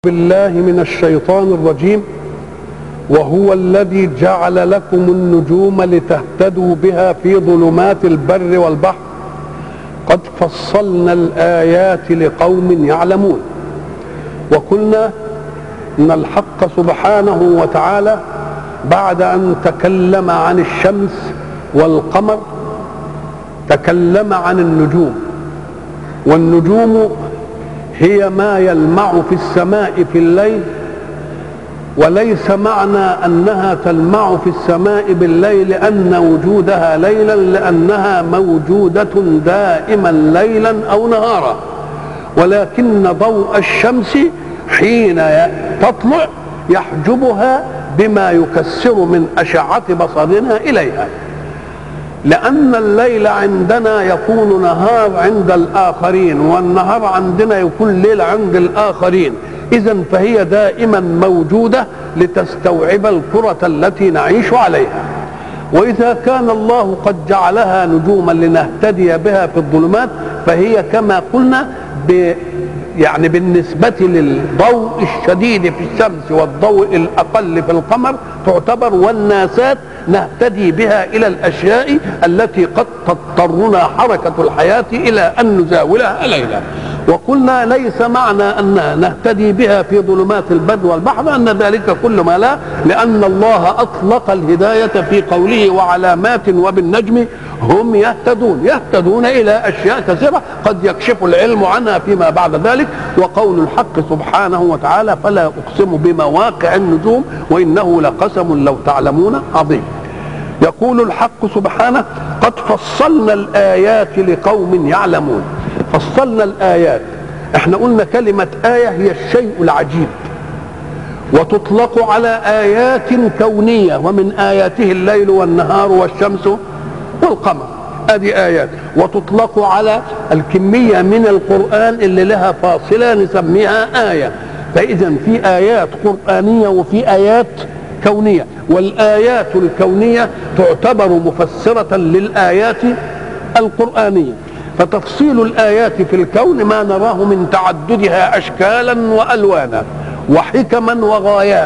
بالله من الشيطان الرجيم. وهو الذي جعل لكم النجوم لتهتدوا بها في ظلمات البر والبحر قد فصلنا الآيات لقوم يعلمون. وقلنا إن الحق سبحانه وتعالى بعد أن تكلم عن الشمس والقمر تكلم عن النجوم، والنجوم هي ما يلمع في السماء في الليل، وليس معنى أنها تلمع في السماء بالليل لأن وجودها ليلا، لأنها موجودة دائما ليلا أو نهارا، ولكن ضوء الشمس حين تطلع يحجبها بما يكسر من أشعة بصرنا إليها، لأن الليل عندنا يكون نهار عند الآخرين، والنهار عندنا يكون ليل عند الآخرين. إذن فهي دائما موجودة لتستوعب الكرة التي نعيش عليها. وإذا كان الله قد جعلها نجوما لنهتدي بها في الظلمات، فهي كما قلنا يعني بالنسبة للضوء الشديد في الشمس والضوء الأقل في القمر تعتبر والناسات نهتدي بها إلى الأشياء التي قد تضطرنا حركة الحياة إلى أن نزاولها ليلا. وقلنا ليس معنى أن نهتدي بها في ظلمات البر والبحر أن ذلك كل ما لا، لأن الله أطلق الهداية في قوله وعلامات وبالنجم هم يهتدون إلى أشياء كثيرة قد يكشف العلم عنها فيما بعد ذلك. وقول الحق سبحانه وتعالى فلا أقسم بمواقع النجوم وإنه لقسم لو تعلمون عظيم. يقول الحق سبحانه قد فصلنا الآيات لقوم يعلمون. فصلنا الآيات، احنا قلنا كلمة آية هي الشيء العجيب، وتطلق على آيات كونية، ومن آياته الليل والنهار والشمس والقمر، هذه آيات. وتطلق على الكمية من القرآن اللي لها فاصلة نسميها آية. فإذا في آيات قرآنية وفي آيات كونية، والآيات الكونية تعتبر مفسرة للآيات القرآنية. فتفصيل الآيات في الكون ما نراه من تعددها أشكالا وألوانا وحكما وغايات،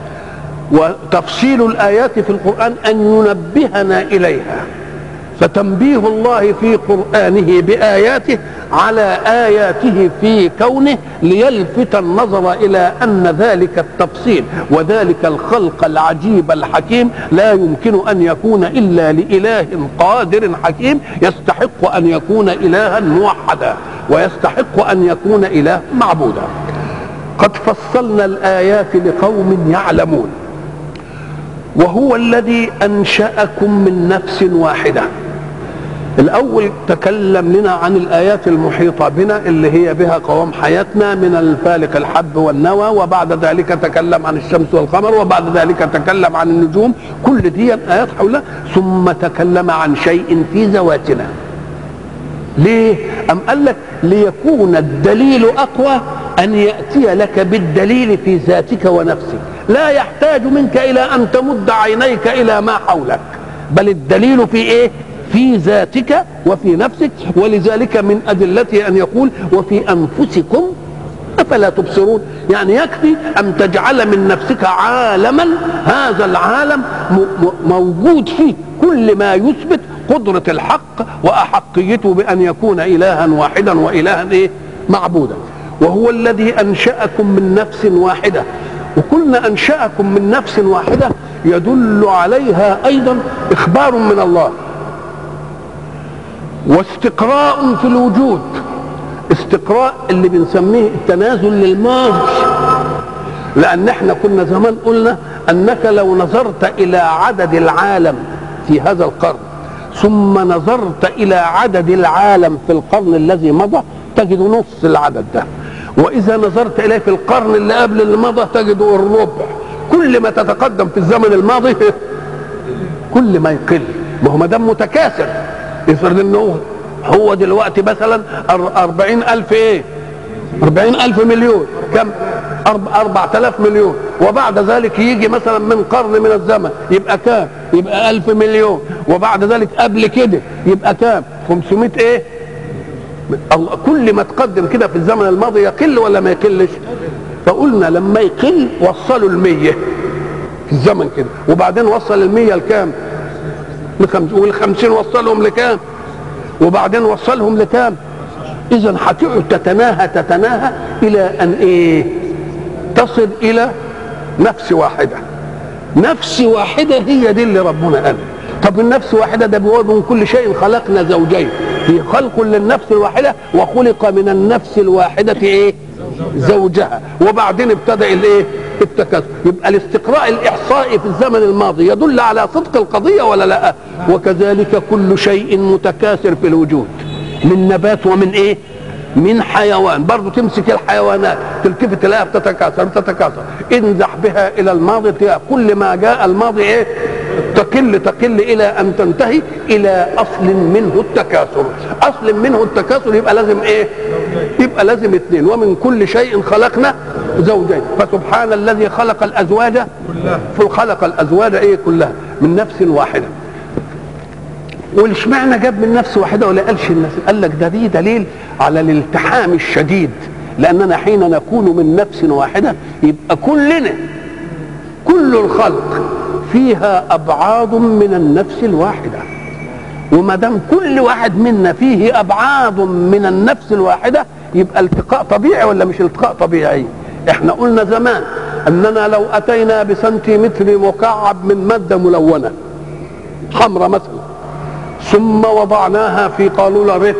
وتفصيل الآيات في القرآن أن ينبهنا إليها. فتنبيه الله في قرآنه بآياته على آياته في كونه ليلفت النظر إلى أن ذلك التفصيل وذلك الخلق العجيب الحكيم لا يمكن أن يكون إلا لإله قادر حكيم يستحق أن يكون إلها موحدا ويستحق أن يكون إله معبودا. قد فصلنا الآيات لقوم يعلمون. وهو الذي أنشأكم من نفس واحدة. الأول تكلم لنا عن الآيات المحيطة بنا اللي هي بها قوام حياتنا من الفالق الحب والنوى، وبعد ذلك تكلم عن الشمس والقمر، وبعد ذلك تكلم عن النجوم، كل دي آيات حولها. ثم تكلم عن شيء في ذواتنا. ليه؟ أم قال لك ليكون الدليل أقوى أن يأتي لك بالدليل في ذاتك ونفسك، لا يحتاج منك إلى أن تمد عينيك إلى ما حولك، بل الدليل في إيه؟ في ذاتك وفي نفسك. ولذلك من أدلته أن يقول وفي أنفسكم أفلا تبصرون، يعني يكفي أن تجعل من نفسك عالما، هذا العالم موجود فيه كل ما يثبت قدرة الحق وأحقيته بأن يكون إلها واحدا وإلها إيه؟ معبودا. وهو الذي أنشأكم من نفس واحدة. وكلنا أنشأكم من نفس واحدة يدل عليها أيضا إخبار من الله واستقراء في الوجود. استقراء اللي بنسميه التنازل للماضي، لأن احنا كنا زمان قلنا أنك لو نظرت إلى عدد العالم في هذا القرن ثم نظرت إلى عدد العالم في القرن الذي مضى تجد نص العدد ده، وإذا نظرت إليه في القرن اللي قبل اللي مضى تجد الربع. كل ما تتقدم في الزمن الماضي كل ما يقل. ما دام متكاثر، يفرض انه هو دلوقتي مثلا 40,000 ايه؟ 40,000 مليون، كم؟ 4,000 مليون، وبعد ذلك يجي مثلا من قرن من الزمن يبقى كام؟ يبقى 1000 مليون، وبعد ذلك قبل كده يبقى كام؟ 500 ايه؟ كل ما تقدم كده في الزمن الماضي يقل ولا ما يقلش؟ فقلنا لما يقل وصلوا 100 في الزمن كده، وبعدين وصل 100 لكام؟ وال50 وصلهم لكام؟ وبعدين وصلهم لكام؟ اذا هتقعد تتناهى الى ان ايه؟ تصل الى نفس واحده. نفس واحده هي دي اللي ربنا قال. طب النفس واحده ده بيقول من كل شيء خلقنا زوجين، في خلق للنفس الواحده وخلق من النفس الواحده ايه؟ زوجها. وبعدين ابتدأ الايه؟ التكاثر. يبقى الاستقراء الاحصائي في الزمن الماضي يدل على صدق القضيه ولا لا؟ وكذلك كل شيء متكاثر في الوجود، من نبات ومن ايه؟ من حيوان. برضو تمسك الحيوانات تلتفت تلاقيها بتتكاثر، انزح بها الى الماضي تلاقي كل ما جاء الماضي ايه؟ تقل الى ان تنتهي الى اصل منه التكاثر. اصل منه التكاثر يبقى لازم ايه؟ يبقى لازم اثنين. ومن كل شيء خلقنا زوجين. فسبحان الذي خلق الازواج كلها، فخلق الازواج ايه؟ كلها من نفس واحده. والاشمعنى جاب من نفس واحده ولا قالش الناس؟ قال لك ده دي دليل على الالتحام الشديد، لاننا حين نكون من نفس واحده يبقى كلنا كل الخلق فيها ابعاد من النفس الواحده. وما دام كل واحد منا فيه ابعاد من النفس الواحده يبقى التقاء طبيعي ولا مش التقاء طبيعي؟ احنا قلنا زمان اننا لو اتينا بسنتيمتر مكعب من ماده ملونه حمراء مثلا، ثم وضعناها في قارورة رتر،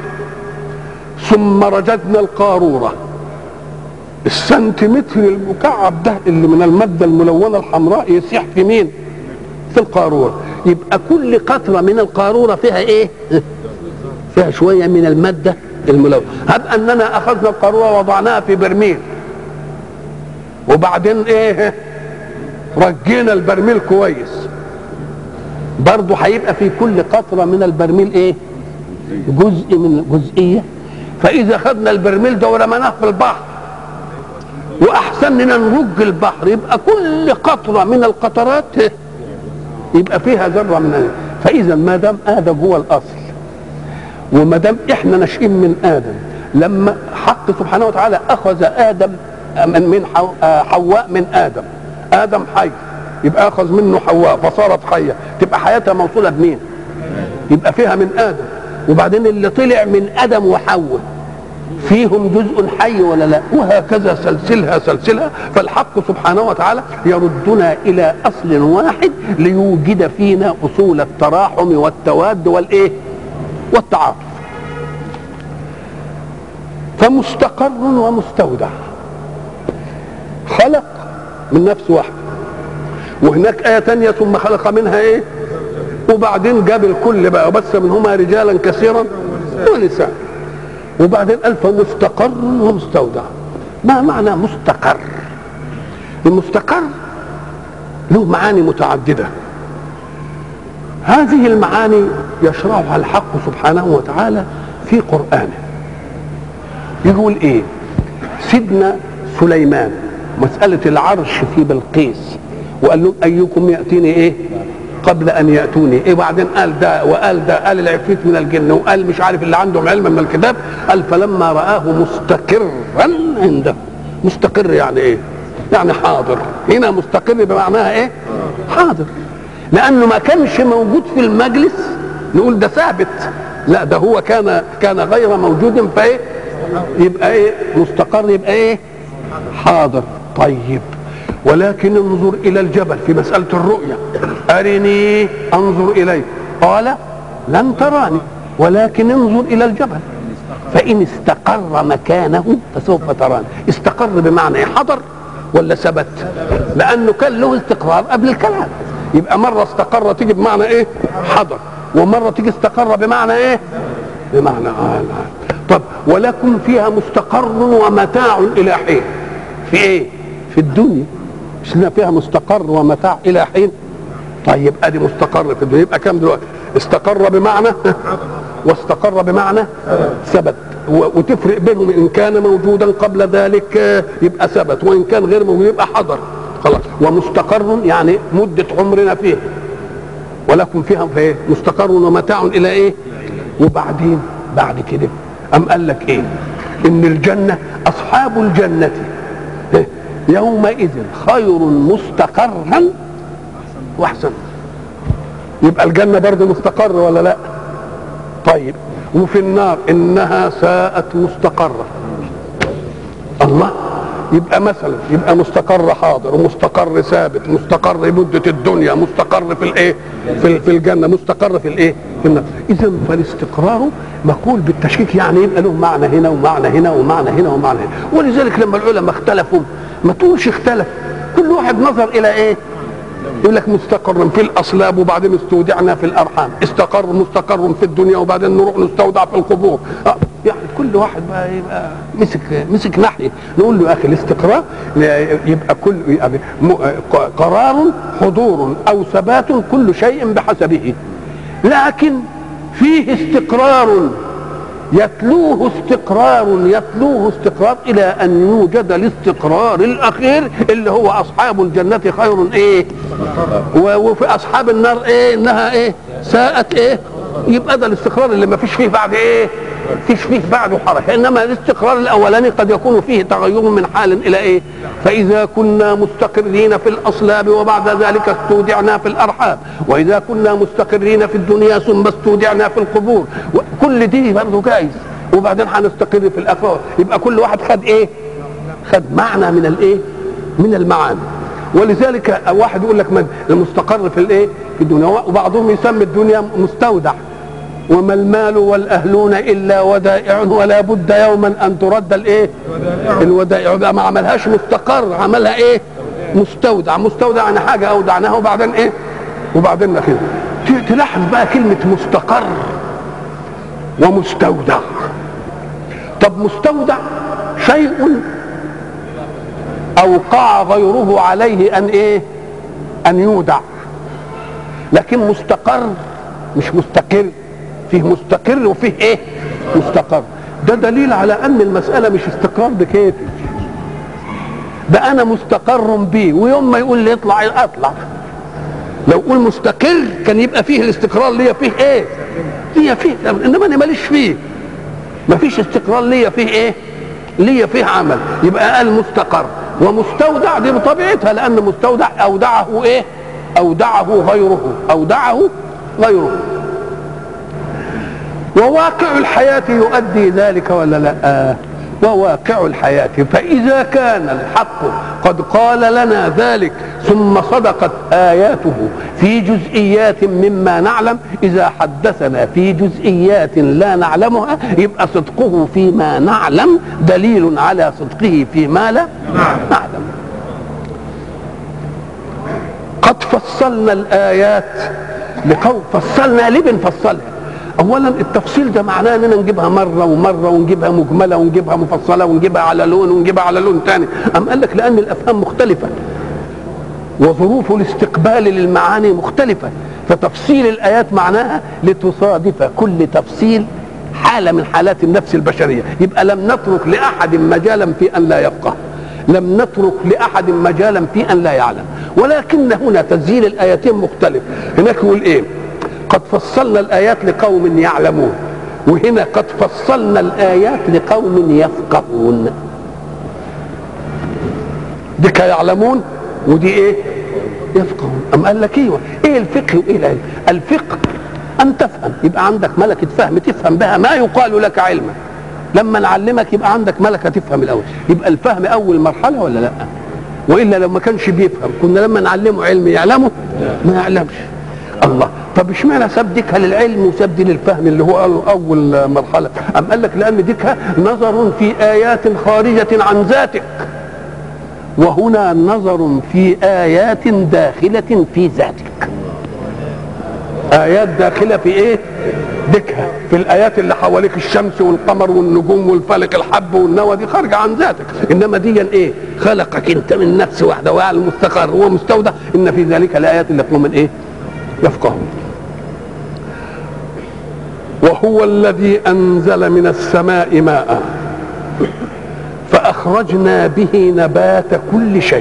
ثم رجدنا القارورة، السنتيمتر المكعب ده اللي من المادة الملونة الحمراء يسيح في مين؟ في القارورة. يبقى كل قطرة من القارورة فيها ايه؟ فيها شوية من المادة الملونة. هب اننا اخذنا القارورة ووضعناها في برميل، وبعدين ايه؟ رجينا البرميل كويس، برضه هيبقى في كل قطره من البرميل ايه؟ جزء من جزئيه. فاذا خدنا البرميل ده ورميناه في البحر واحسننا نرج البحر يبقى كل قطره من القطرات يبقى فيها ذره من. فاذا ما دام ادم هو الاصل، وما دام احنا ناشئين من ادم، لما حق سبحانه وتعالى اخذ ادم من حواء من ادم حي، يبقى اخذ منه حواء فصارت حيه، تبقى حياتها موصوله بمين؟ يبقى فيها من ادم. وبعدين اللي طلع من ادم وحواء فيهم جزء حي ولا لا؟ وهكذا سلسلها. فالحق سبحانه وتعالى يردنا الى اصل واحد ليوجد فينا اصول التراحم والتواد والايه؟ والتعاطف. فمستقر ومستودع، خلق من نفس واحد. وهناك آية تانية ثم خلق منها ايه؟ وبعدين جاب الكل بقى وبث منهما رجالا كثيرا ونساء. وبعدين قال فمستقر ومستودع. ما معنى مستقر؟ المستقر له معاني متعددة. هذه المعاني يشرحها الحق سبحانه وتعالى في قرآنه. يقول ايه؟ سيدنا سليمان مسألة العرش في بلقيس، وقال لهم ايكم ياتيني ايه قبل ان ياتوني ايه. وبعدين قال ده وقال ده، قال العفريت من الجن، وقال مش عارف اللي عندهم علم من الكتاب. قال فلما رآه مستقرا عنده. مستقر يعني ايه؟ يعني حاضر. هنا مستقر بمعناها ايه؟ حاضر. لانه ما كانش موجود في المجلس نقول ده ثابت، لا ده هو كان غير موجود، فايه يبقى ايه؟ مستقر يبقى ايه؟ حاضر. طيب ولكن انظر الى الجبل في مسألة الرؤية، ارني انظر اليه، قال لن تراني ولكن انظر الى الجبل فان استقر مكانه فسوف تراني. استقر بمعنى ايه؟ حضر ولا ثبت؟ لانه كان له استقرار قبل الكلام. يبقى مرة استقر تيجي بمعنى ايه؟ حضر، ومرة تيجي استقر بمعنى ايه؟ بمعنى طب ولكم فيها مستقر ومتاع الى حين. في ايه؟ في الدنيا مش لنا فيها مستقر ومتاع الى حين؟ طيب ادي مستقر في الدنيا، يبقى كام دلوقتي؟ استقر بمعنى واستقر بمعنى ثبت. وتفرق بينهم، ان كان موجودا قبل ذلك يبقى ثبت، وان كان غير موجود يبقى حضر خلاص. ومستقر يعني مدة عمرنا فيه. ولكم فيها في ايه؟ مستقر ومتاع الى ايه؟ وبعدين بعد كده قام قال لك ايه؟ ان الجنة اصحاب الجنة يومئذ خير مستقرا واحسن. يبقى الجنة برضه مستقر ولا لا؟ طيب وفي النار انها ساءت مستقرة. الله، يبقى مثلا يبقى مستقر حاضر ومستقر ثابت، مستقر مدة الدنيا، مستقر في الايه؟ في الجنة، مستقر في الايه؟ في النار. اذا فالاستقرار مقول بالتشكيك، يعني يبقى له معنى هنا ومعنى هنا ومعنى هنا ومعنى هنا. ولذلك لما العلماء اختلفوا ما تقولش اختلف، كل واحد نظر الى ايه؟ يقول لك مستقر في الاصلاب وبعدين استودعنا في الارحام، مستقر في الدنيا وبعدين نروح نستودع في القبور. يعني كل واحد بقى يبقى مسك ناحيه. نقول له يا اخي الاستقرار يبقى كل يعني قرار حضور او ثبات كل شيء بحسبه، لكن فيه استقرار يتلوه استقرار الى ان يوجد الاستقرار الاخير اللي هو اصحاب الجنة خير ايه، وفي اصحاب النار ايه؟ انها ايه؟ ساءت ايه. يبقى ده الاستقرار اللي ما فيش فيه بعد ايه؟ فيش فيه بعده حركه. انما الاستقرار الاولاني قد يكون فيه تغير من حال الى ايه. فاذا كنا مستقرين في الاصلاب وبعد ذلك استودعنا في الارحام، واذا كنا مستقرين في الدنيا ثم استودعنا في القبور، كل دي برضه جايز. وبعدين هنستقر في الاخره. يبقى كل واحد خد ايه؟ خد معنى من الايه؟ من المعاني. ولذلك واحد يقول لك المستقر في الايه؟ في الدنيا، وبعضهم يسمي الدنيا مستودع. وما المال والاهلون الا ودائع ولا بد يوما ان ترد الايه؟ الودائع. يبقى ما عملهاش مستقر، عملها ايه؟ مستودع. مستودع يعني حاجه اودعناها وبعدين ايه؟ وبعدين ناخدها. تلاحظ بقى كلمه مستقر ومستودع. طب مستودع شيء اوقع غيره عليه ان ايه؟ ان يودع. لكن مستقر مش مستقر، فيه مستقر وفيه ايه؟ مستقر. ده دليل على ان المسألة مش استقرار بكيفي، ده انا مستقر بيه، ويوم ما يقول لي اطلع. لو قول مستقر كان يبقى فيه الاستقرار ليا فيه ايه؟ ليا فيه، انما انا ماليش فيه، ما فيش استقرار ليا فيه ايه؟ ليا فيه عمل. يبقى قال مستقر. ومستودع دي بطبيعتها، لان مستودع اودعه ايه؟ اودعه غيره. وواقع الحياة يؤدي ذلك ولا لا؟ وواقع الحياة. فإذا كان الحق قد قال لنا ذلك ثم صدقت آياته في جزئيات مما نعلم، إذا حدثنا في جزئيات لا نعلمها يبقى صدقه فيما نعلم دليل على صدقه فيما لا نعلم. قد فصلنا الآيات لقوم. فصلنا ليه بنفصلها؟ اولا التفصيل ده معناه اننا نجيبها مره ومره، ونجيبها مجمله ونجيبها مفصله ونجيبها على لون ونجيبها على لون تاني. قال لك لان الافهام مختلفه وظروف الاستقبال للمعاني مختلفه، فتفصيل الايات معناها لتصادف كل تفصيل حاله من حالات النفس البشريه. يبقى لم نترك لاحد مجالا في ان لا يفقه، لم نترك لاحد مجالا في ان لا يعلم. ولكن هنا تسجيل الايتين مختلف. هناك يقول ايه؟ قد فصلنا الآيات لقوم يعلمون، وهنا قد فصلنا الآيات لقوم يفقهون. دي يعلمون ودي ايه؟ يفقهون. قال لك ايه الفقه وايه العلم؟ الفقه ان تفهم، يبقى عندك ملكة فهم تفهم بها ما يقال لك علما. لما نعلمك يبقى عندك ملكة تفهم الاول. يبقى الفهم اول مرحلة ولا لا؟ والا لو ما كانش بيفهم كنا لما نعلمه علم يعلمه؟ ما يعلمش. الله، طب اشمعنى ساب ديكها للعلم وساب دي للفهم اللي هو اول مرحله؟ قال لك لان ديكها نظر في ايات خارجه عن ذاتك، وهنا نظر في ايات داخله في ذاتك. ايات داخله في ايه؟ ديكها في الايات اللي حواليك، الشمس والقمر والنجوم والفلك الحب والنوى، دي خارجه عن ذاتك. انما دي ايه؟ خلقك انت من نفس واحده وعلى المستقر ومستودع. ان في ذلك الايات اللي قوم ايه؟ يفقهون. وهو الذي أنزل من السماء ماء فأخرجنا به نبات كل شيء.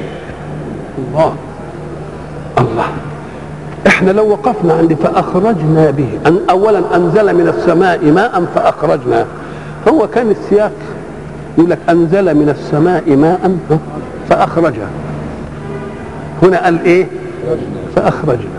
الله، احنا لو وقفنا عند فأخرجنا به، أولا أنزل من السماء ماء فأخرجنا، هو كان السياق يقول لك أنزل من السماء ماء فأخرجها. هنا قال إيه؟ فأخرجنا.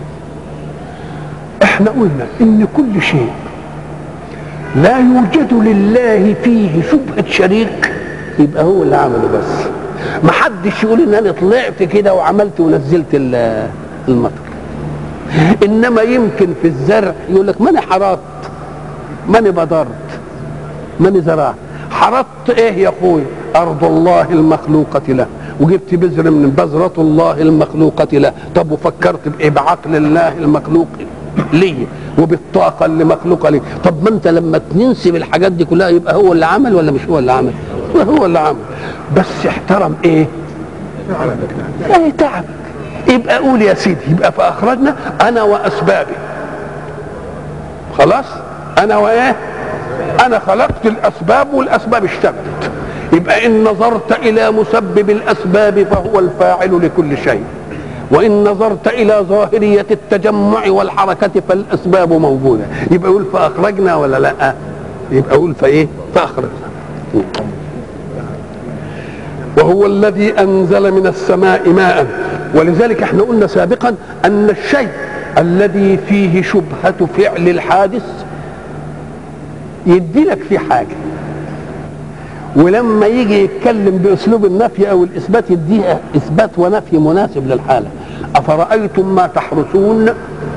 احنا قلنا إن كل شيء لا يوجد لله فيه شبهة شريك يبقى هو اللي عمله بس. ما حدش يقول ان انا طلعت كده وعملت ونزلت المطر. انما يمكن في الزرع يقول لك ماني حرطت، ماني بذرت، ماني زرعت. حرطت ايه يا اخوي؟ ارض الله المخلوقة له، وجبت بذر من بذرة الله المخلوقة له. طب وفكرت بايه؟ بعقل الله المخلوق ليه وبالطاقة اللي مخلوقة ليه. طب ما انت لما تنسب الحاجات دي كلها يبقى هو اللي عمل ولا مش هو اللي عمل؟ هو اللي عمل، بس احترم ايه؟ ايه تعبك. يبقى قول يا سيدي، يبقى فاخرجنا انا واسبابي. خلاص انا وايه؟ انا خلقت الاسباب والاسباب اشتغلت. يبقى ان نظرت الى مسبب الاسباب فهو الفاعل لكل شيء، وان نظرت الى ظاهرية التجمع والحركة فالاسباب موجودة. يبقى يقول فاخرجنا ولا لا؟ يبقى يقول فايه؟ فاخرجنا. وهو الذي انزل من السماء ماء. ولذلك احنا قلنا سابقا ان الشيء الذي فيه شبهة فعل الحادث يدي لك فيه حاجة، ولما يجي يتكلم باسلوب النفي او الاثبات يديها اثبات ونفي مناسب للحالة. افرأيتم ما تحرثون،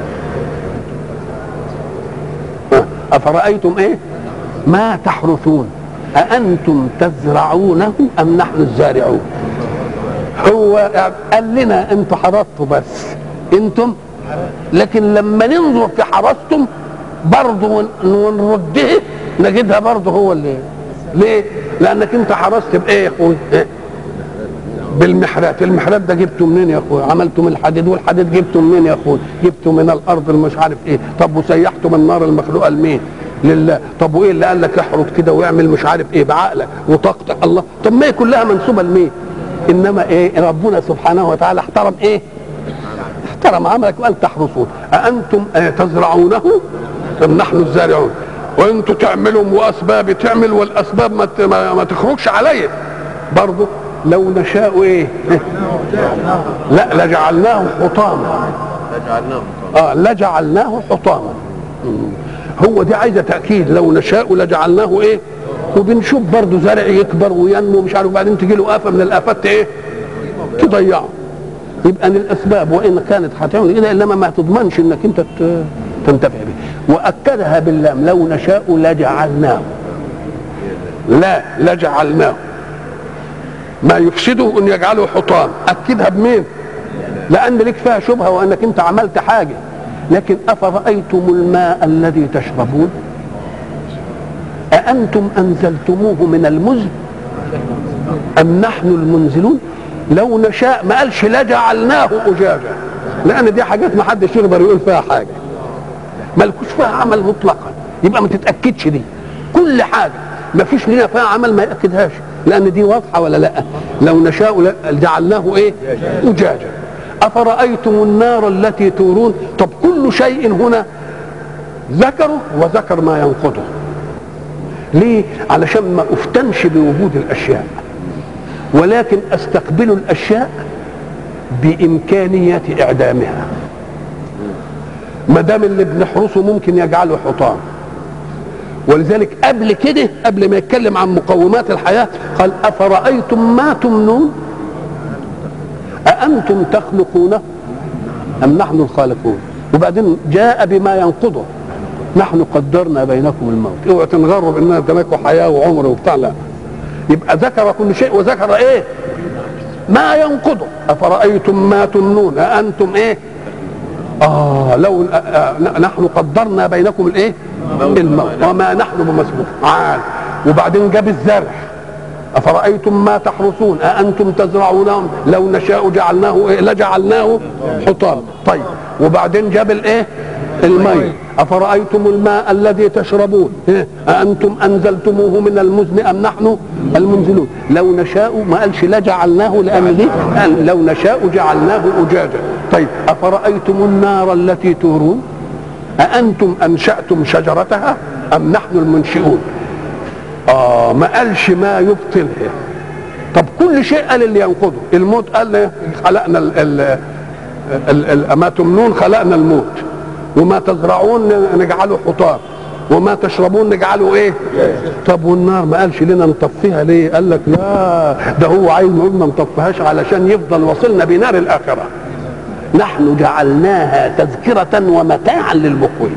افرأيتم ايه؟ ما تحرثون أأنتم تزرعونه أم نحن الزارعون. هو قال لنا أنتم حرثتوا بس أنتم، لكن لما ننظر في حرثتم برضه ونرده نجدها برضه هو اللي. ليه؟ لأنك أنت حرثت بإيه يا أخوي؟ بالمحرات. المحرات ده جبته منين يا أخوي؟ عملته من الحديد، والحديد جبته منين يا أخوي؟ جبته من الأرض المش عارف إيه. طب وسيحته من النار المخلوقة لمين؟ لله. طب وايه اللي قال لك احرق كده ويعمل مش عارف ايه بعقلك وطاقتك؟ الله. طب ما هي كلها منسوبه لمين؟ انما ايه؟ ربنا سبحانه وتعالى احترم ايه؟ احترم عملك وقال تحرثون. أأنتم تزرعونه ام نحن الزارعون. وانتوا تعملوا واسباب تعمل والاسباب ما تخرجش عليا برضه. لو نشاء ايه؟ لا لجعلناه حطاما. لجعلناه حطاما. هو دي عايزه تاكيد. لو نشاء لجعلناه ايه؟ وبنشوف برضه زرع يكبر وينمو مش عارف، وبعدين تجي له آفة من الآفات ايه؟ تضيعه. يبقى ان الاسباب وان كانت هتعمل كده انما ما تضمنش انك انت تنتفع به. واكدها باللام لو نشاء لجعلناه. لا لجعلناه ما يفسده ان يجعله حطام. اكدها بمين؟ لان لك فيها شبهه وانك انت عملت حاجه. لكن افرايتم الماء الذي تشربون أأنتم أنزلتموه من المزن أم نحن المنزلون. لو نشاء ما قالش لجعلناه أجاجا، لأن دي حاجات ما حدش يقدر يقول فيها حاجة، مالكوش فيها عمل مطلقا. يبقى ما تتأكدش دي. كل حاجة ما فيش لنا فيها عمل ما يأكدهاش، لأن دي واضحة ولا لا؟ لو نشاء جعلناه إيه؟ أجاجا. أفرأيتم النار التي تورون. طب كل شيء هنا ذكره وذكر ما ينقضه. ليه؟ علشان ما افتنش بوجود الاشياء، ولكن استقبل الاشياء بامكانيه اعدامها. ما دام اللي بنحرسه ممكن يجعله حطام. ولذلك قبل كده قبل ما يتكلم عن مقومات الحياه قال افرايتم ما تمنون أأنتم تخلقونه ام نحن الخالقون. وبعدين جاء بما ينقضه نحن قدرنا بينكم الموت. اوعوا تنغروا باننا اديناكم حياه وعمر وبتاع. لا، يبقى ذكر كل شيء وذكر ايه؟ ما ينقضه. افرايتم ما تمنون أأنتم ايه؟ لو نحن قدرنا بينكم الايه؟ الموت وما نحن بمسبوق. وبعدين جاب الزرع أفرأيتم ما تحرثون أأنتم تزرعونه لو نشاء جعلناه إيه؟ لجعلناه حطام. طيب وبعدين جاب الايه؟ الماء. أفرأيتم الماء الذي تشربون أأنتم أنزلتموه من المزن أم نحن المنزلون. لو نشاء ما قالش لجعلناه، لأن دي لو نشاء جعلناه أجاجا. طيب أفرأيتم النار التي تورون أأنتم أنشأتم شجرتها أم نحن المنشئون. ما قالش ما يبطلها. طب كل شيء قال اللي ينقضه. الموت قال خلقنا ما تمنون خلقنا الموت، وما تزرعون نجعله حطام، وما تشربون نجعله ايه. طب والنار ما قالش لنا نطفيها ليه؟ قال لك لا، ده هو عايز نقول ما نطفيهاش علشان يفضل وصلنا بنار الاخره. نحن جعلناها تذكرة ومتاعا للمقوين.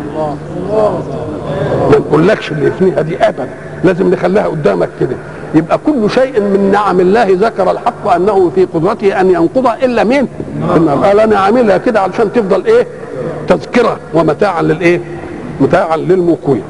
ما نقولكش اللي فيها دي ابدا، لازم نخليها قدامك كده. يبقى كل شيء من نعم الله ذكر الحق انه في قدرته ان ينقضها الا مين؟ النار. قال انا عاملها كده علشان تفضل ايه؟ تذكرة ومتاعا للايه؟ متاعا للمقوين.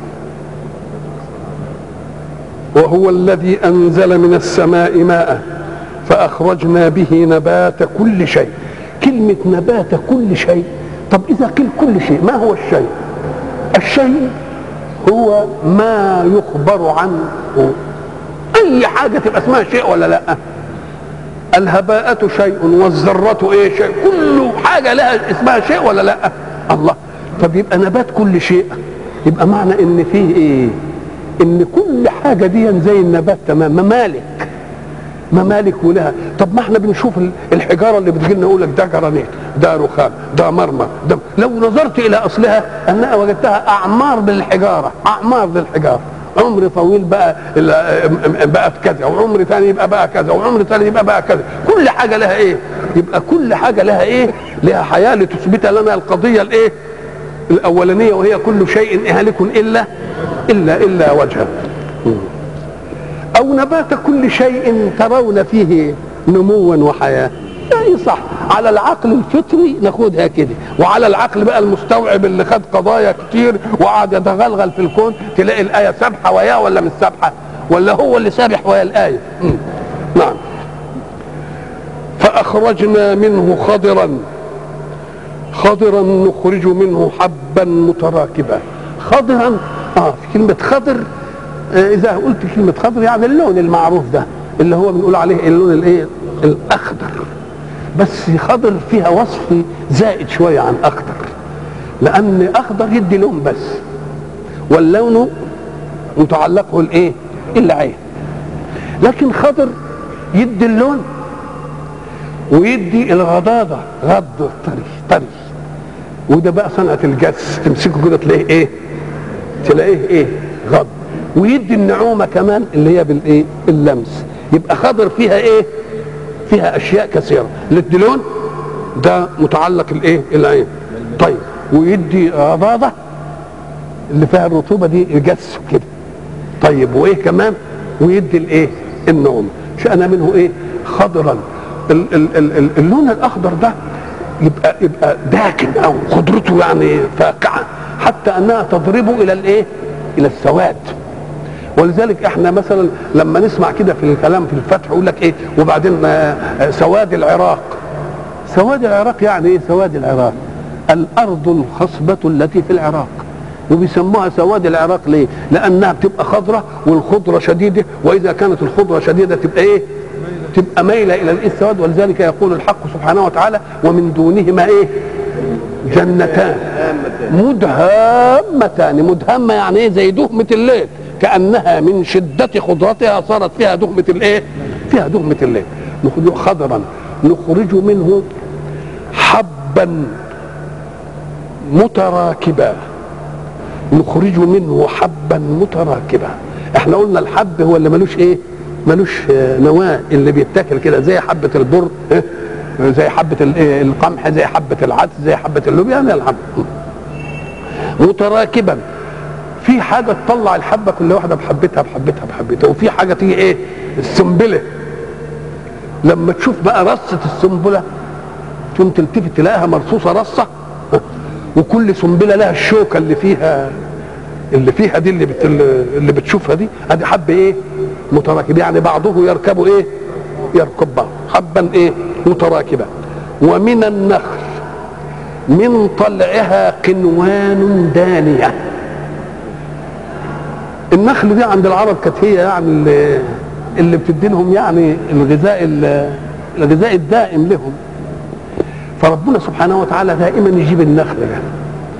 وهو الذي انزل من السماء ماء فاخرجنا به نبات كل شيء. كلمة نبات كل شيء، طب إذا قيل كل شيء ما هو الشيء؟ الشيء هو ما يخبر عنه. أي حاجة تبقى اسمها شيء ولا لا؟ الهباءة شيء والذرة إيه شيء، كل حاجة لها اسمها شيء ولا لا؟ الله. طب يبقى نبات كل شيء، يبقى معنى إن فيه إيه؟ إن كل حاجة دي زي النبات تمام، ممالك ولها. طب ما احنا بنشوف الحجاره اللي بتجي لنا يقول لك ده جرانيت، ده رخام، ده مرمر، ده لو نظرت الى اصلها انها وجدتها اعمار للحجاره، عمر طويل بقى كذا، وعمر ثاني يبقى بقى كذا، وعمر ثاني يبقى بقى كذا. كل حاجه لها ايه؟ يبقى كل حاجه لها ايه؟ لها حياه لتثبت لنا القضيه الايه؟ الاولانيه، وهي كل شيء هالك الا وجهه. أو نبات كل شيء ترون فيه نموا وحياة. يعني صح، على العقل الفطري ناخدها كده، وعلى العقل بقى المستوعب اللي خد قضايا كتير وقعد يتغلغل في الكون تلاقي الآية سابحة وياه ولا مش سابحة، ولا هو اللي سابح ويا الآية. نعم. فأخرجنا منه خضرا نخرج منه حبا متراكبا. خضرا في كلمة خضر، إذا قلت كلمة خضر يعني اللون المعروف ده اللي هو بنقول عليه اللون الايه؟ الأخضر. بس خضر فيها وصف زائد شوية عن أخضر، لأن أخضر يدي لون بس، واللون متعلقه الايه؟ العين. لكن خضر يدي اللون ويدي الغضاضة، غض طري. وده بقى صنعة الجس، تمسكه كده تلاقيه ايه؟ غض. ويدي النعومه كمان اللي هي بالايه؟ اللمس. يبقى خضر فيها ايه؟ فيها اشياء كثيره. للدلون ده متعلق الايه؟ العين. طيب ويدي غضاضه اللي فيها الرطوبه دي الجس كده. طيب وايه كمان؟ ويدي الايه؟ النعومه. شأن منه ايه؟ خضرا. اللون الاخضر ده يبقى داكن او خضرته يعني فاقعه، حتى انها تضربه الى الايه؟ الى السواد. ولذلك احنا مثلا لما نسمع كده في الكلام في الفتح يقول لك ايه؟ وبعدين سواد العراق. سواد العراق يعني ايه؟ سواد العراق الارض الخصبة التي في العراق. وبيسموها سواد العراق ليه؟ لانها بتبقى خضرة والخضرة شديدة، واذا كانت الخضرة شديدة تبقى ايه؟ تبقى ميلة الى السواد. ولذلك يقول الحق سبحانه وتعالى ومن دونهما ايه؟ جنتان مدهامتان. مدهمة يعني ايه؟ زي دهمة الليل، كأنها من شدة خضرتها صارت فيها دهمة الايه؟ فيها دهمة الليل. خضرا نخرج منه حبا متراكبا. نخرج منه حبا متراكبا. احنا قلنا الحب هو اللي ملوش ايه؟ ملوش نواة، اللي بيتاكل كده زي حبة البر، زي حبة القمح، زي حبة العدس، زي حبة اللوبيا. يعني الحب متراكبا. في حاجة تطلع الحبة كل واحدة بحبتها، وفي حاجة تيجي ايه؟ السنبلة. لما تشوف بقى رصة السنبلة تقوم تلتفت تلاقيها مرصوصة رصة، وكل سنبلة لها الشوكة اللي فيها دي اللي بتشوفها دي. ادي حب ايه؟ متراكب. يعني بعضه يركب ايه؟ يركب بعض. حبا ايه؟ متراكبا. ومن النخل من طلعها قنوان دانية. النخل دي عند العرب كانت هي يعني اللي بتدينهم يعني الغذاء الدائم لهم. فربنا سبحانه وتعالى دائما يجيب النخل ده.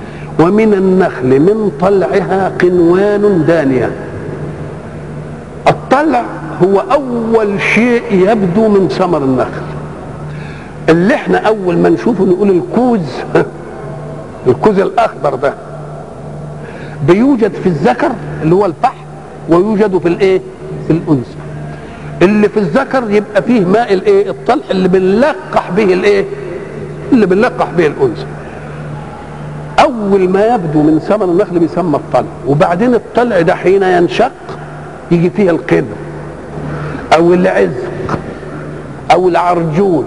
ومن النخل من طلعها قنوان دانية. الطلع هو اول شيء يبدو من ثمر النخل، اللي احنا اول ما نشوفه نقول الكوز الكوز الاخضر ده بيوجد في الذكر اللي هو الفحم، ويوجد في الايه في الانثى. اللي في الذكر يبقى فيه ماء الايه الطلح اللي بنلقح به الايه اللي بنلقح به الانثى. اول ما يبدو من ثمر النخل بيسمى الطلع، وبعدين الطلع ده حين ينشق يجي فيه القدر او العزق او العرجون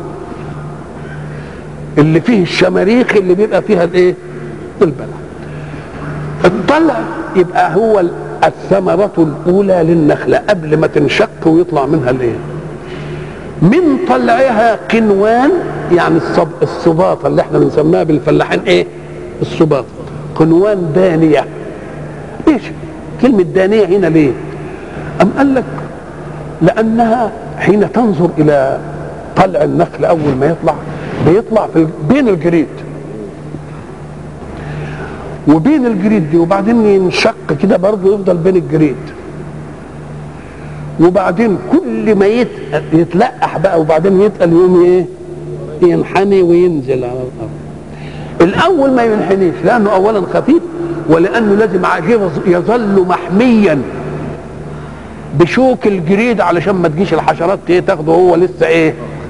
اللي فيه الشماريخ اللي بيبقى فيها الايه البلع. الطلع يبقى هو الثمرة الأولى للنخلة قبل ما تنشق ويطلع منها الايه. من طلعها قنوان، يعني الصباطة اللي احنا بنسميها بالفلاحين ايه الصباطة، قنوان دانية. ايش كلمة دانية هنا ليه؟ أم قال لك لأنها حين تنظر إلى طلع النخل أول ما يطلع بيطلع بين الجريد وبين الجريد دي، وبعدين ينشق كده برضه يفضل بين الجريد، وبعدين كل ما يتلقح بقى وبعدين يتقل يوم ايه ينحني وينزل على الارض. الاول ما ينحنيش لانه اولا خفيف، ولانه لازم يظل محميا بشوك الجريد علشان ما تجيش الحشرات تاخده هو لسه ايه.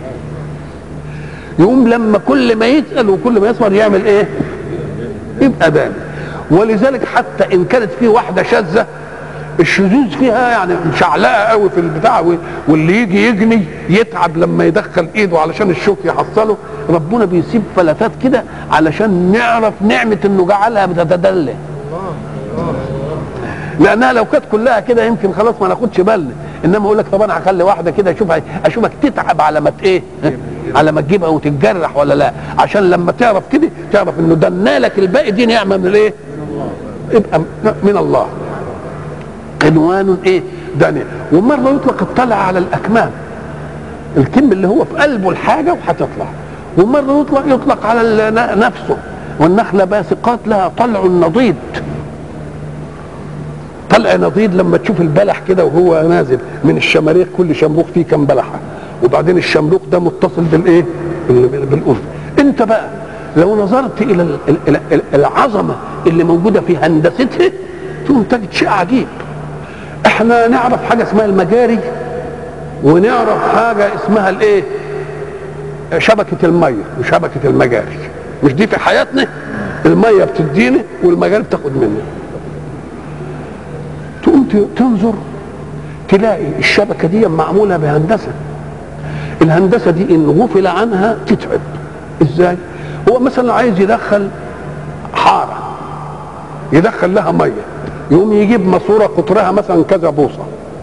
يقوم لما كل ما يتقل وكل ما يصغر يعمل ايه يبقى داني. ولذلك حتى ان كانت فيه واحده شاذه الشذوذ فيها يعني مشعلقه قوي في البتاع، واللي يجي يجني يتعب لما يدخل ايده علشان الشوك يحصله، ربنا بيسيب فلتات كده علشان نعرف نعمه انه جعلها بتتدلى. لانها لو كانت كلها كده يمكن خلاص ما ناخدش بالنا، انما اقول لك طب انا هخلي واحده كده اشوفك تتعب على ما ايه على ما تجيبها وتتجرح ولا لا، عشان لما تعرف كده تعرف انه دنالك الباقي دي نعمه من الايه يبقى من الله. قنوان ايه دانية. ومره يطلق الطلع على الاكمام، الكم اللي هو في قلبه الحاجه وهتطلع، ومره يطلق على نفسه. والنخله باسقات لها طلع نضيد، طلع نضيد لما تشوف البلح كده وهو نازل من الشماريخ، كل شمروخ فيه كم بلحه، وبعدين الشمروخ ده متصل بالايه بالأذن. انت بقى لو نظرت الى العظمه اللي موجوده في هندستها تقوم تجد شيء عجيب. احنا نعرف حاجه اسمها المجاري، ونعرف حاجه اسمها الايه شبكه الميه وشبكه المجاري. مش دي في حياتنا؟ الميه بتدينا والمجاري بتاخد مننا. تقوم تنظر تلاقي الشبكه دي معموله بهندسه. الهندسه دي ان غفل عنها تتعب. ازاي؟ هو مثلا عايز يدخل حاره يدخل لها ميه، يقوم يجيب ماسوره قطرها مثلا كذا بوصه،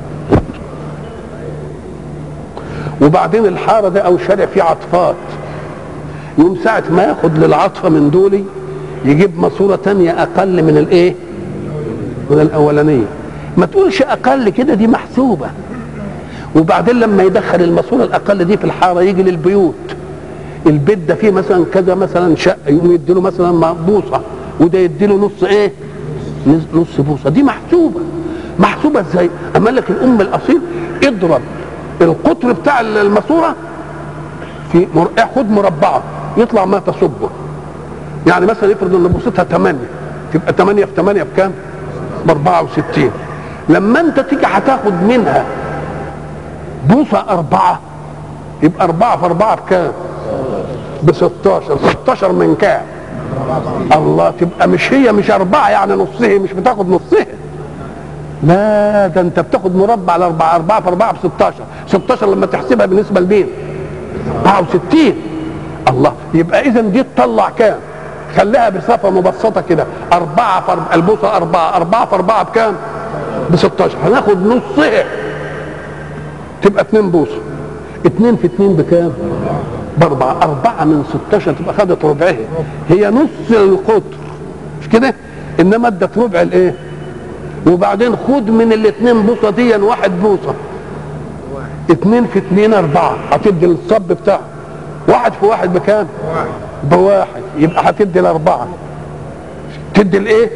وبعدين الحاره ده او الشارع فيه عطفات، يقوم ساعه ما ياخد للعطفه من دولي يجيب ماسوره تانية اقل من الايه من الاولانيه. ما تقولش اقل كده، دي محسوبه. وبعدين لما يدخل الماسوره الاقل دي في الحاره يجي للبيوت، البيت ده فيه مثلا كذا مثلا شقه، يقوم يديله مثلا بوصه وده يديله نص ايه نص بوصه. دي محسوبه ازاي؟ اما لك الام الاصيل اضرب القطر بتاع الماسوره في خد مربعه يطلع ما تصبه. يعني مثلا افرض ان بوصتها 8 تبقى 8 في 8 بكام؟ ب 64. لما انت تيجي هتاخد منها بوصه 4 يبقى 4 في 4 بكام؟ ب 16. 16 من كام؟ الله. تبقى مش 4 يعني نصها، مش بتاخد نصها، لا ده انت بتاخد مربع ال 4. 4 في 4 ب 16. 16 لما تحسبها بالنسبه لمين؟ 64. الله. يبقى اذا دي تطلع كام؟ خليها بصفه مبسطه كده، 4 في 4 البوصه 4. 4 في 4 بكام؟ ب 16. هناخد نصها تبقى 2 بوصه. 2 في 2 بكام؟ ب4. 4 من 16 تبقى خدت ربعها، هي نص القطر مش كده؟ انما ادت ربع الايه؟ وبعدين خد من الاثنين بوصه دي 1 بوصه. 2 في 2 4 هتدي الصب بتاعه. 1 في 1 بكام؟ ب1. يبقى هتدي ال4 تدي الايه؟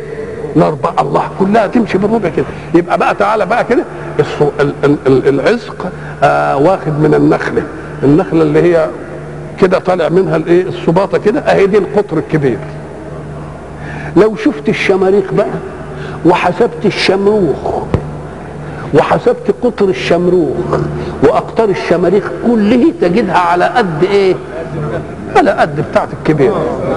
الاربع، الله كلها تمشي بالربع كده. يبقى بقى تعالى بقى كده العزق واخد من النخله اللي هي كده طالع منها الايه السباطه كده، اهي دي القطر الكبير. لو شفت الشماريخ بقى وحسبت الشمروخ وحسبت قطر الشمروخ واقطار الشماريخ كله تجدها على قد ايه؟ على قد بتاعت الكبير.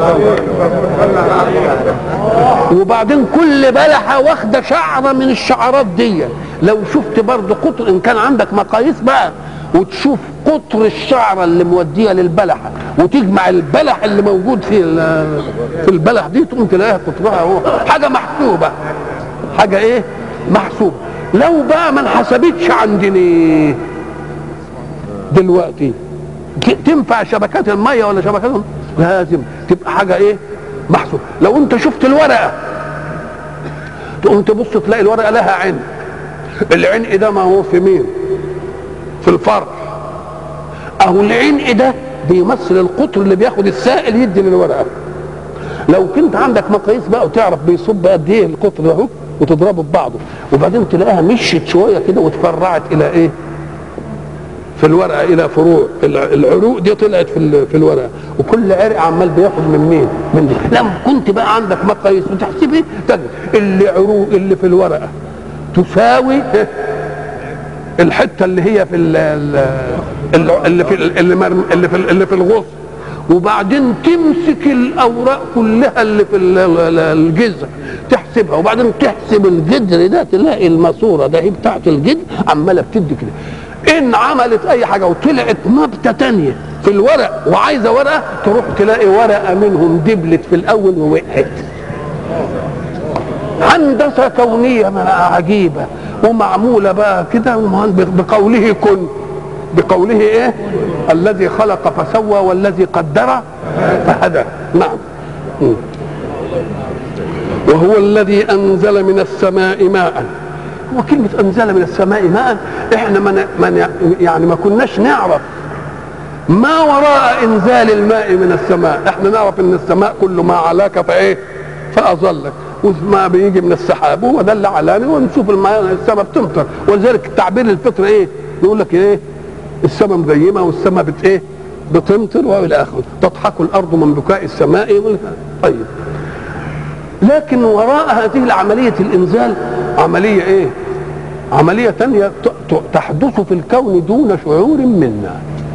وبعدين كل بلحه واخده شعره من الشعرات دي. لو شفت برضه قطر، ان كان عندك مقاييس بقى، وتشوف قطر الشعره اللي موديه للبلحه وتجمع البلح اللي موجود في البلح دي، تقوم تلاقيها قطرها هو حاجه محسوبه، حاجه ايه؟ محسوبه. لو بقى ما انحسبتش عندنا دلوقتي تنفع شبكات الميه ولا شبكات لازم تبقى حاجه ايه؟ محسوبه. لو انت شفت الورقه تقوم تبص تلاقي الورقه لها عين. العنق ده ما هو في مين؟ في الفرع. اهو العنق ده بيمثل القطر اللي بياخد السائل يدي للورقه. لو كنت عندك مقاييس بقى وتعرف بيصب قد ايه القطر ده اهو وتضربه ببعضه، وبعدين تلاقيها مشيت شويه كده وتفرعت الى ايه؟ في الورقه الى فروع. العروق دي طلعت في الورقه، وكل عرق عمال بياخد من مين؟ من دي. لما كنت بقى عندك مقاييس وتحسب ايه؟ اللي عروق اللي في الورقه تساوي الحته اللي هي في اللي في الغصن، وبعدين تمسك الاوراق كلها اللي في الجذر تحسبها، وبعدين تحسب الجذر ده تلاقي الماسوره ده هي بتاعت الجذر عماله بتدي كده. ان عملت اي حاجه وطلعت نبته تانية في الورق وعايزه ورقه، تروح تلاقي ورقه منهم دبلت في الاول ووقعت. هندسه كونيه عجيبه ومعموله بقى كده بقوله كن، بقوله ايه؟ الذي خلق فسوى والذي قدر فهدى. نعم. وهو الذي انزل من السماء ماء. وكلمه انزل من السماء ماء احنا ما كناش نعرف ما وراء انزال الماء من السماء. احنا نعرف ان السماء كل ما علاك فايه؟ فاظلك، وما بيجي من السحاب هو ده اللي علاني، ونشوف السماء بتمطر. ولذلك التعبير الفطري ايه؟ يقول لك ايه؟ السماء مغيمه والسماء ايه؟ بتمطر والى اخره. تضحك الارض من بكاء السماء. طيب، لكن وراء هذه العمليه الانزال عمليه ايه؟ عمليه ثانيه تحدث في الكون دون شعور منا.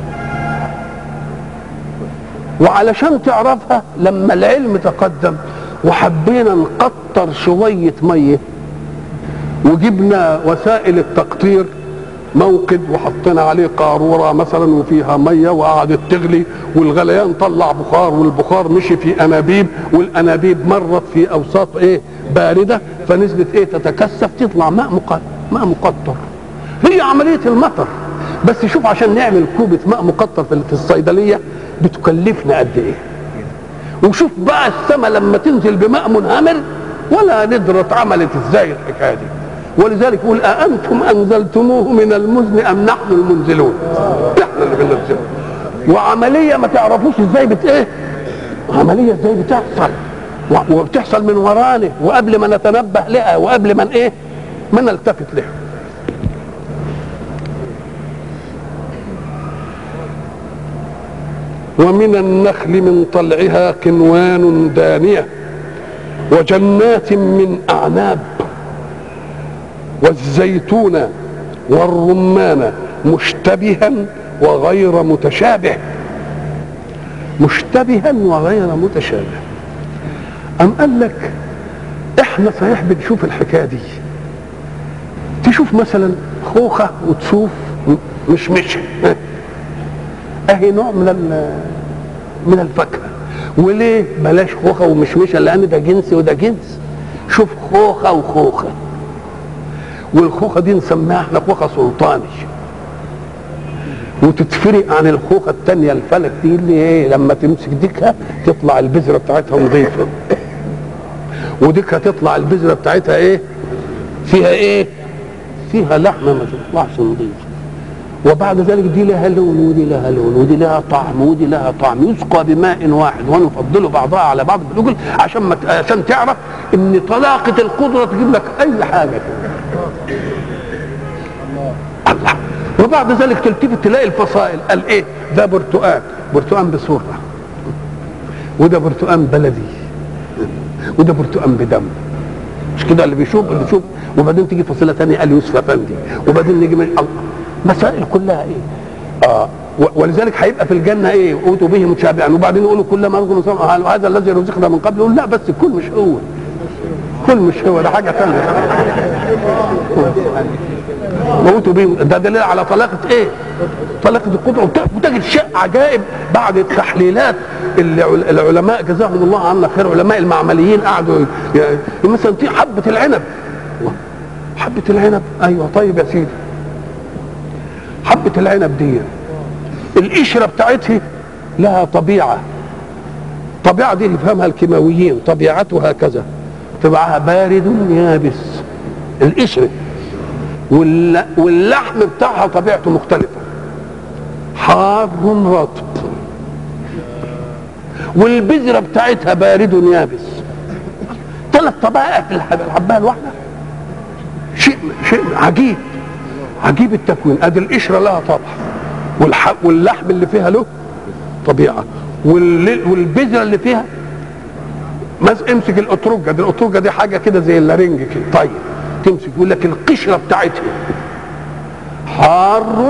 وعلشان تعرفها لما العلم تقدم وحبينا نقطر شويه ميه وجبنا وسائل التقطير، موقد وحطينا عليه قاروره مثلا وفيها ميه وقعدت تغلي، والغليان طلع بخار، والبخار مشي في انابيب، والانابيب مرت في اوساط ايه؟ بارده، فنزلت ايه؟ تتكثف تطلع ماء مقطر. هي عمليه المطر. بس شوف عشان نعمل كوبه ماء مقطر في الصيدليه بتكلفنا قد ايه؟ وشوف بقى السماء لما تنزل بماء منهمر ولا ندرة عملت ازاي الحكايه دي. ولذلك يقول أأنتم أنزلتموه من المزن أم نحن المنزلون؟ نحن اللي بننزله. وعملية ما تعرفوش ازاي ايه؟ عملية ازاي بتحصل، وبتحصل من ورانا وقبل ما نتنبه لها وقبل ما ايه؟ ما نلتفت لها. ومن النخل من طلعها قنوان دانية وجنات من أعناب والزيتون والرمان مشتبها وغير متشابه. مشتبها وغير متشابه. أم قال لك احنا صحيح بنشوف الحكاية دي، تشوف مثلا خوخة وتشوف مشمشة، اهي نوع من الفاكهة. وليه بلاش خوخة ومشمشة؟ لأن ده جنس وده جنس. شوف خوخة وخوخة، والخوخة دي نسميها احنا خوخة سلطاني، وتتفرق عن الخوخة التانية الفلك دي اللي ايه؟ لما تمسك ديكها تطلع البذرة بتاعتها نظيفة، وديكها تطلع البذرة بتاعتها ايه؟ فيها ايه؟ فيها لحمة ما تطلعش نظيفة. وبعد ذلك دي لها لون ودي لها لون ودي لها طعم ودي لها طعم، يسقى بماء واحد ونفضل بعضها على بعض بالاكل عشان تعرف ان طلاقه القدره تجيب لك اي حاجه. الله. وبعد ذلك تلتفت تلاقي الفصائل، قال ايه؟ ده برتقان بصوره، وده برتقان بلدي، وده برتقان بدم، مش كده اللي بيشوف. وبعدين تيجي فصيله ثانيه قال يوسف افندي، وبعدين نيجي من الله. مسائل كلها ايه؟ ولذلك هيبقى في الجنه ايه؟ اوتوا به متشابعا، وبعدين يقولوا كل ما رزقنا هذا الذي رزقنا من قبل، يقول لا بس الكل مش هو، كل مش هو، ده حاجه ثانيه. موتوا به، ده دليل على طلاقه ايه؟ طلاقه القدره. وتجد شيء عجائب بعد التحليلات العلماء جزاهم الله عنا خير، علماء المعمليين قعدوا مثلا في حبه العنب، ايوه طيب يا سيدي، حبه العنب دي القشره بتاعتها لها طبيعه دي يفهمها الكيماويين، طبيعتها كذا، طبعها بارد يابس القشره، واللحم بتاعها طبيعته مختلفه، حار رطب، والبذره بتاعتها بارد يابس. 3 طبائع في الحبايه الواحده. شيء عجيب التكوين. ادي القشره لها طبع، واللحم اللي فيها له طبيعه، والبذره اللي فيها امسك الاترجه دي حاجه كده زي اللارنج كده، طيب تمسك يقول لك القشره بتاعتها حار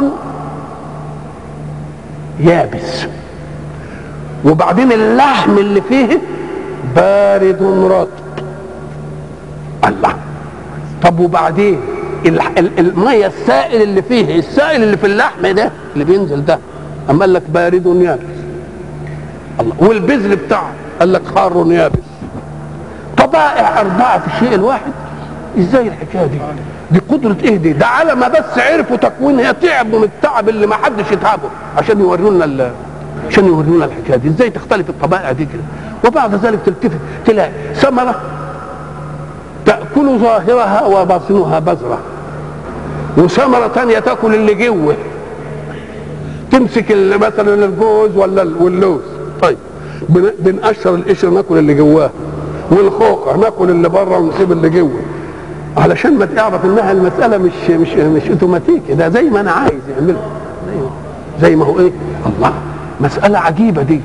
يابس، وبعدين اللحم اللي فيه بارد رطب. الله. طب وبعدين الميه السائل اللي فيه، السائل اللي في اللحم ده اللي بينزل ده، اما قال لك بارد يابس. الله. والبذر بتاعه قال لك حار يابس. طبائع 4 في الشيء الواحد. ازاي الحكايه دي؟ دي قدره ايه دي؟ ده على ما بس عرفوا تكوينها تعبوا من التعب اللي ما حدش يتعبه عشان يورونا الحكايه دي، ازاي تختلف الطبائع دي كده. وبعد ذلك تلتفت تلاقي ثمره تاكل ظاهرها وباطنها بذره، وثمره ثانيه تاكل اللي جوه، تمسك مثلا الجوز ولا واللوز، طيب بنقشر القشر ناكل اللي جواه، والخوخ ناكل اللي بره ونسيب اللي جوه، علشان ما تعرف انها المساله مش اوتوماتيكي، ده زي ما انا عايز يعملها، زي ما هو ايه. الله. مساله عجيبه دي.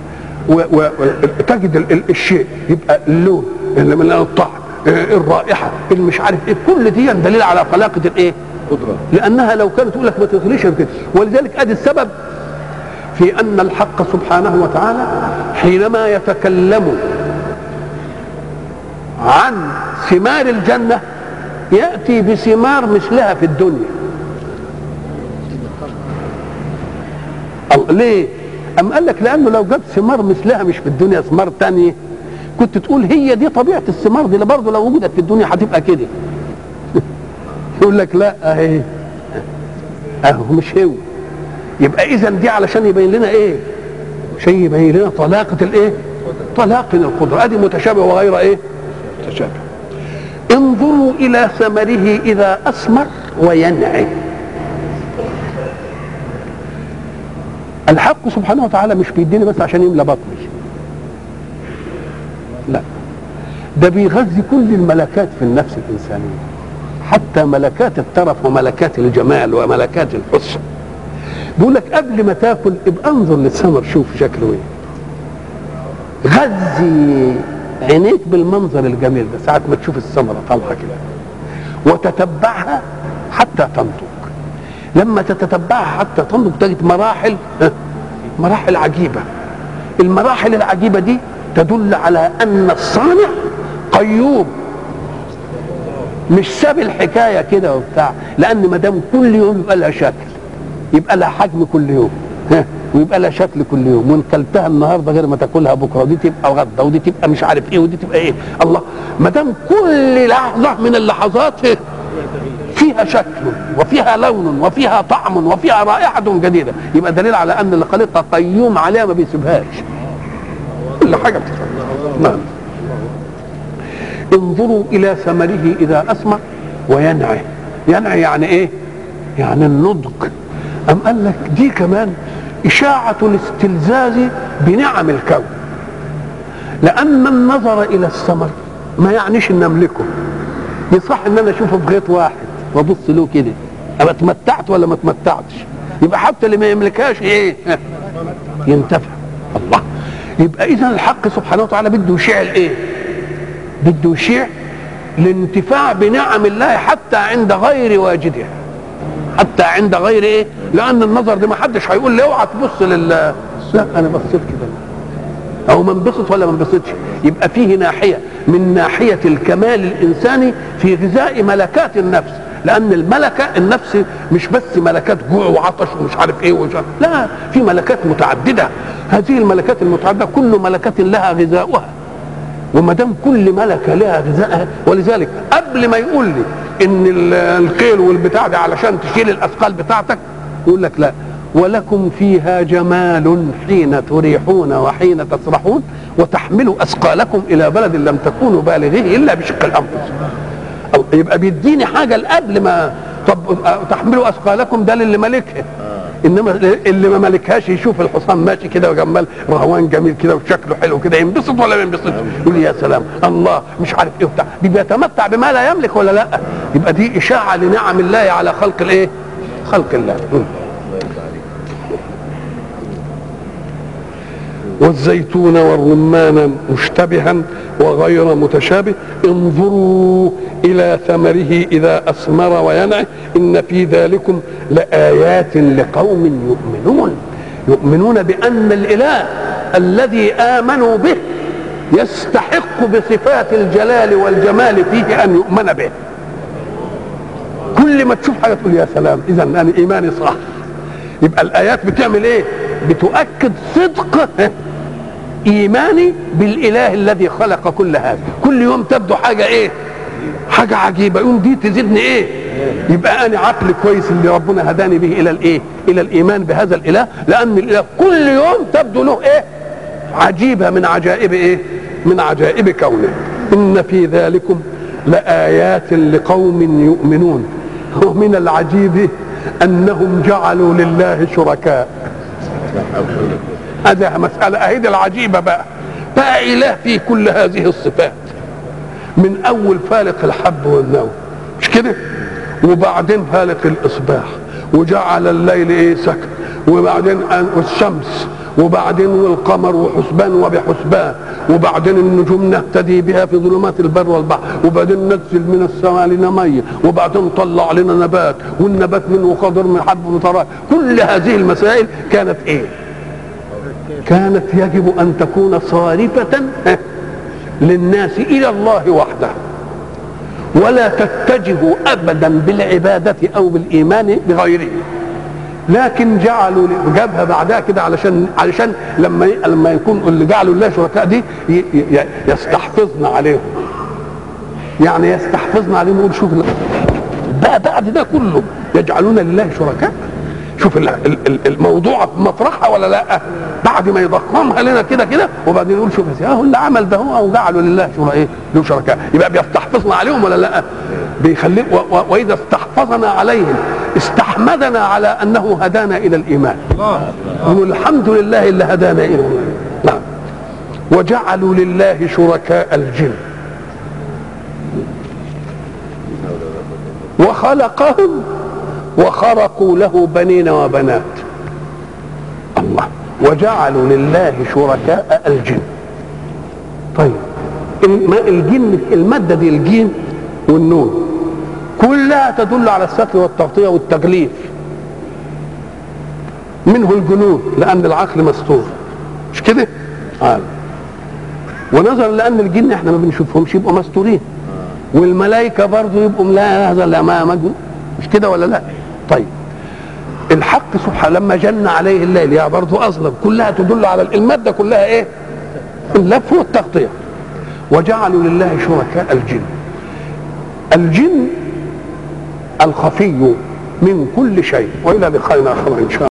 وتجد الشيء يبقى اللون، اللي من الطعم، الرائحه، اللي مش عارف ايه، كل دي دليل على طلاقه الايه؟ قدره. لانها لو كانت تقول لك ما تغليش كده. ولذلك ادي السبب في ان الحق سبحانه وتعالى حينما يتكلم عن ثمار الجنه ياتي بثمار مثلها في الدنيا. ليه؟ أم قال لك لأنه لو جاب ثمار مثلها مش في الدنيا، ثمار تانية، كنت تقول هي دي طبيعة الثمار دي، برضه لو وجدت في الدنيا هتبقى كده. يقول لك لا اهي مش هو. يبقى إذا دي علشان يبين لنا إيه؟ شيء يبين لنا طلاقة الإيه؟ طلاقة القدرة. أدي متشابه وغير إيه؟ متشابه. انظروا إلى ثمره إذا أثمر وينعم. الحق سبحانه وتعالى مش بيديني بس عشان يملى بطني، لا، ده بيغذي كل الملكات في النفس الإنسانية، حتى ملكات الترف وملكات الجمال وملكات الحسن. بيقول لك قبل ما تاكل ابقى انظر للثمر، شوف شكله ايه، غذي عينيك بالمنظر الجميل ده ساعة ما تشوف الثمرة طالعة كده، وتتبعها حتى تنضج. لما تتتبعها حتى تنضج تجد مراحل عجيبة. المراحل العجيبة دي تدل على أن الصانع قيوم، مش ساب الحكاية كده وبتاع، لأن ما دام كل يوم يبقى لها شكل، يبقى لها حجم كل يوم، ويبقى لها شكل كل يوم، وان كلتها النهارده غير ما تاكلها بكره، ودي تبقى غدا ودي تبقى مش عارف ايه ودي تبقى ايه. الله. ما دام كل لحظه من اللحظات فيها شكل وفيها لون وفيها طعم وفيها رائحه جديده، يبقى دليل على ان اللي خلقها قيوم عليها ما بيسيبهاش، كل حاجه بتفهم. نعم. انظروا الى ثمره اذا اثمر وينعي. ينعي يعني ايه؟ يعني النضج. أم قال لك دي كمان إشاعة الاستلذاذ بنعم الكون، لأن النظر إلى الثمر ما يعنيش إن أملكه. يصح إن أنا أشوفه في غيط واحد وأبص له كده، أبقى اتمتعت ولا ما اتمتعتش؟ يبقى حتى اللي ما يملكهاش إيه؟ ينتفع. الله، يبقى إذا الحق سبحانه وتعالى بده يشيع الإيه؟ بده يشيع الانتفاع بنعم الله حتى عند غير واجدها، حتى عند غير ايه؟ لان النظر ده ما حدش هيقول لي اوعى تبص لا انا بصيت كده او ما انبسط ولا ما انبسطش. يبقى فيه ناحيه من ناحيه الكمال الانساني في غذاء ملكات النفس، لان الملكه النفس مش بس ملكات جوع وعطش ومش عارف ايه لا، في ملكات متعدده. هذه الملكات المتعدده كل ملكه لها غذاؤها، وما دام كل ملكه لها غذائها، ولذلك قبل ما يقول لي ان الخيل والبتاع ده علشان تشيل الاثقال بتاعتك، يقول لك لا، ولكم فيها جمال حين تريحون وحين تسرحون وتحملوا اثقالكم الى بلد لم تكونوا بالغيه الا بشق الانفس. يبقى بيديني حاجه قبل ما، طب تحملوا اثقالكم ده للي مالكها، انما اللي ما مالكهاش يشوف الحصان ماشي كده وجمال رهوان جميل كده وشكله حلو كده، ينبسط ولا ما ينبسطش؟ يقول يا سلام الله مش عارف ايه وبتاع، بيتمتع بما لا يملك ولا لا؟ يبقى دي اشاعه لنعم الله على خلق الايه؟ خلق الله. والزيتون والرمان مشتبها وغير متشابه انظروا إلى ثمره إذا أثمر وينعه إن في ذلكم لآيات لقوم يؤمنون بأن الإله الذي آمنوا به يستحق بصفات الجلال والجمال فيه أن يؤمن به. كل ما تشوف حاجة تقول يا سلام، إذا أنا إيماني صح. يبقى الآيات بتعمل إيه؟ بتؤكد صدق إيماني بالإله الذي خلق كل هذا. كل يوم تبدو حاجة إيه؟ حاجة عجيبة، يوم دي تزيدني إيه؟ يبقى أنا عقل كويس اللي ربنا هداني به إلى الإيه؟ إلى الإيمان بهذا الإله، لأن الإله كل يوم تبدو له إيه؟ عجيبة من عجائب إيه؟ من عجائب كونه. إن في ذلكم لآيات لقوم يؤمنون. ومن العجيب أنهم جعلوا لله شركاء. هذا مسألة أهيد العجيبة بقى إله فيه كل هذه الصفات، من أول فالق الحب والنوى مش كده، وبعدين فالق الإصباح، وجعل الليل إيه سكن، وبعدين الشمس، وبعدين والقمر وحسبان وبحسبان، وبعدين النجوم نهتدي بها في ظلمات البر والبحر، وبعدين ننزل من السماء لنا ميه، وبعدين طلع لنا نبات، والنبات منه خضر من حب وطراء. كل هذه المسائل كانت ايه؟ كانت يجب ان تكون صارفة للناس الى الله وحده، ولا تتجه ابدا بالعبادة او بالايمان بغيره. لكن جعلوا جابها بعدها كده علشان لما يكون اللي جعلوا الله شركاء دي يستحفظنا عليهم، يعني يستحفظنا عليهم. يقول شوف بقى بعد ده كله يجعلون لله شركاء. شوف الموضوع في مطرحها ولا لا؟ بعد ما يضخمها لنا كده وبعدين يقول شوف اهو اللي عمل ده هو جعلوا لله شركاء. يبقى بيستحفظنا عليهم ولا لا؟ بيخلي واذا استحفظنا عليهم استحمدنا على انه هدانا الى الايمان. نقول الحمد لله اللي هدانا الى الايمان. نعم. وجعلوا لله شركاء الجن وخلقهم وخرقوا له بنين وبنات. الله. وجعلوا لله شركاء الجن. طيب الجن، المادة دي الجيم والنون كلها تدل على الستر والتغطية والتغليف. منه الجنون لأن العقل مستور مش كده؟ ونظرا لأن الجن احنا ما بنشوفهمش يبقوا مستورين، والملائكة برضه يبقوا لا هذا لا ما مجنون مش كده ولا لا؟ طيب الحق سبحانه لما جن عليه الليل يا برضه أظلم، كلها تدل على المادة كلها ايه؟ اللف والتغطية. وجعلوا لله شركاء الجن. الجن الخفي من كل شيء. وإلى لقائنا آخر إن شاء الله.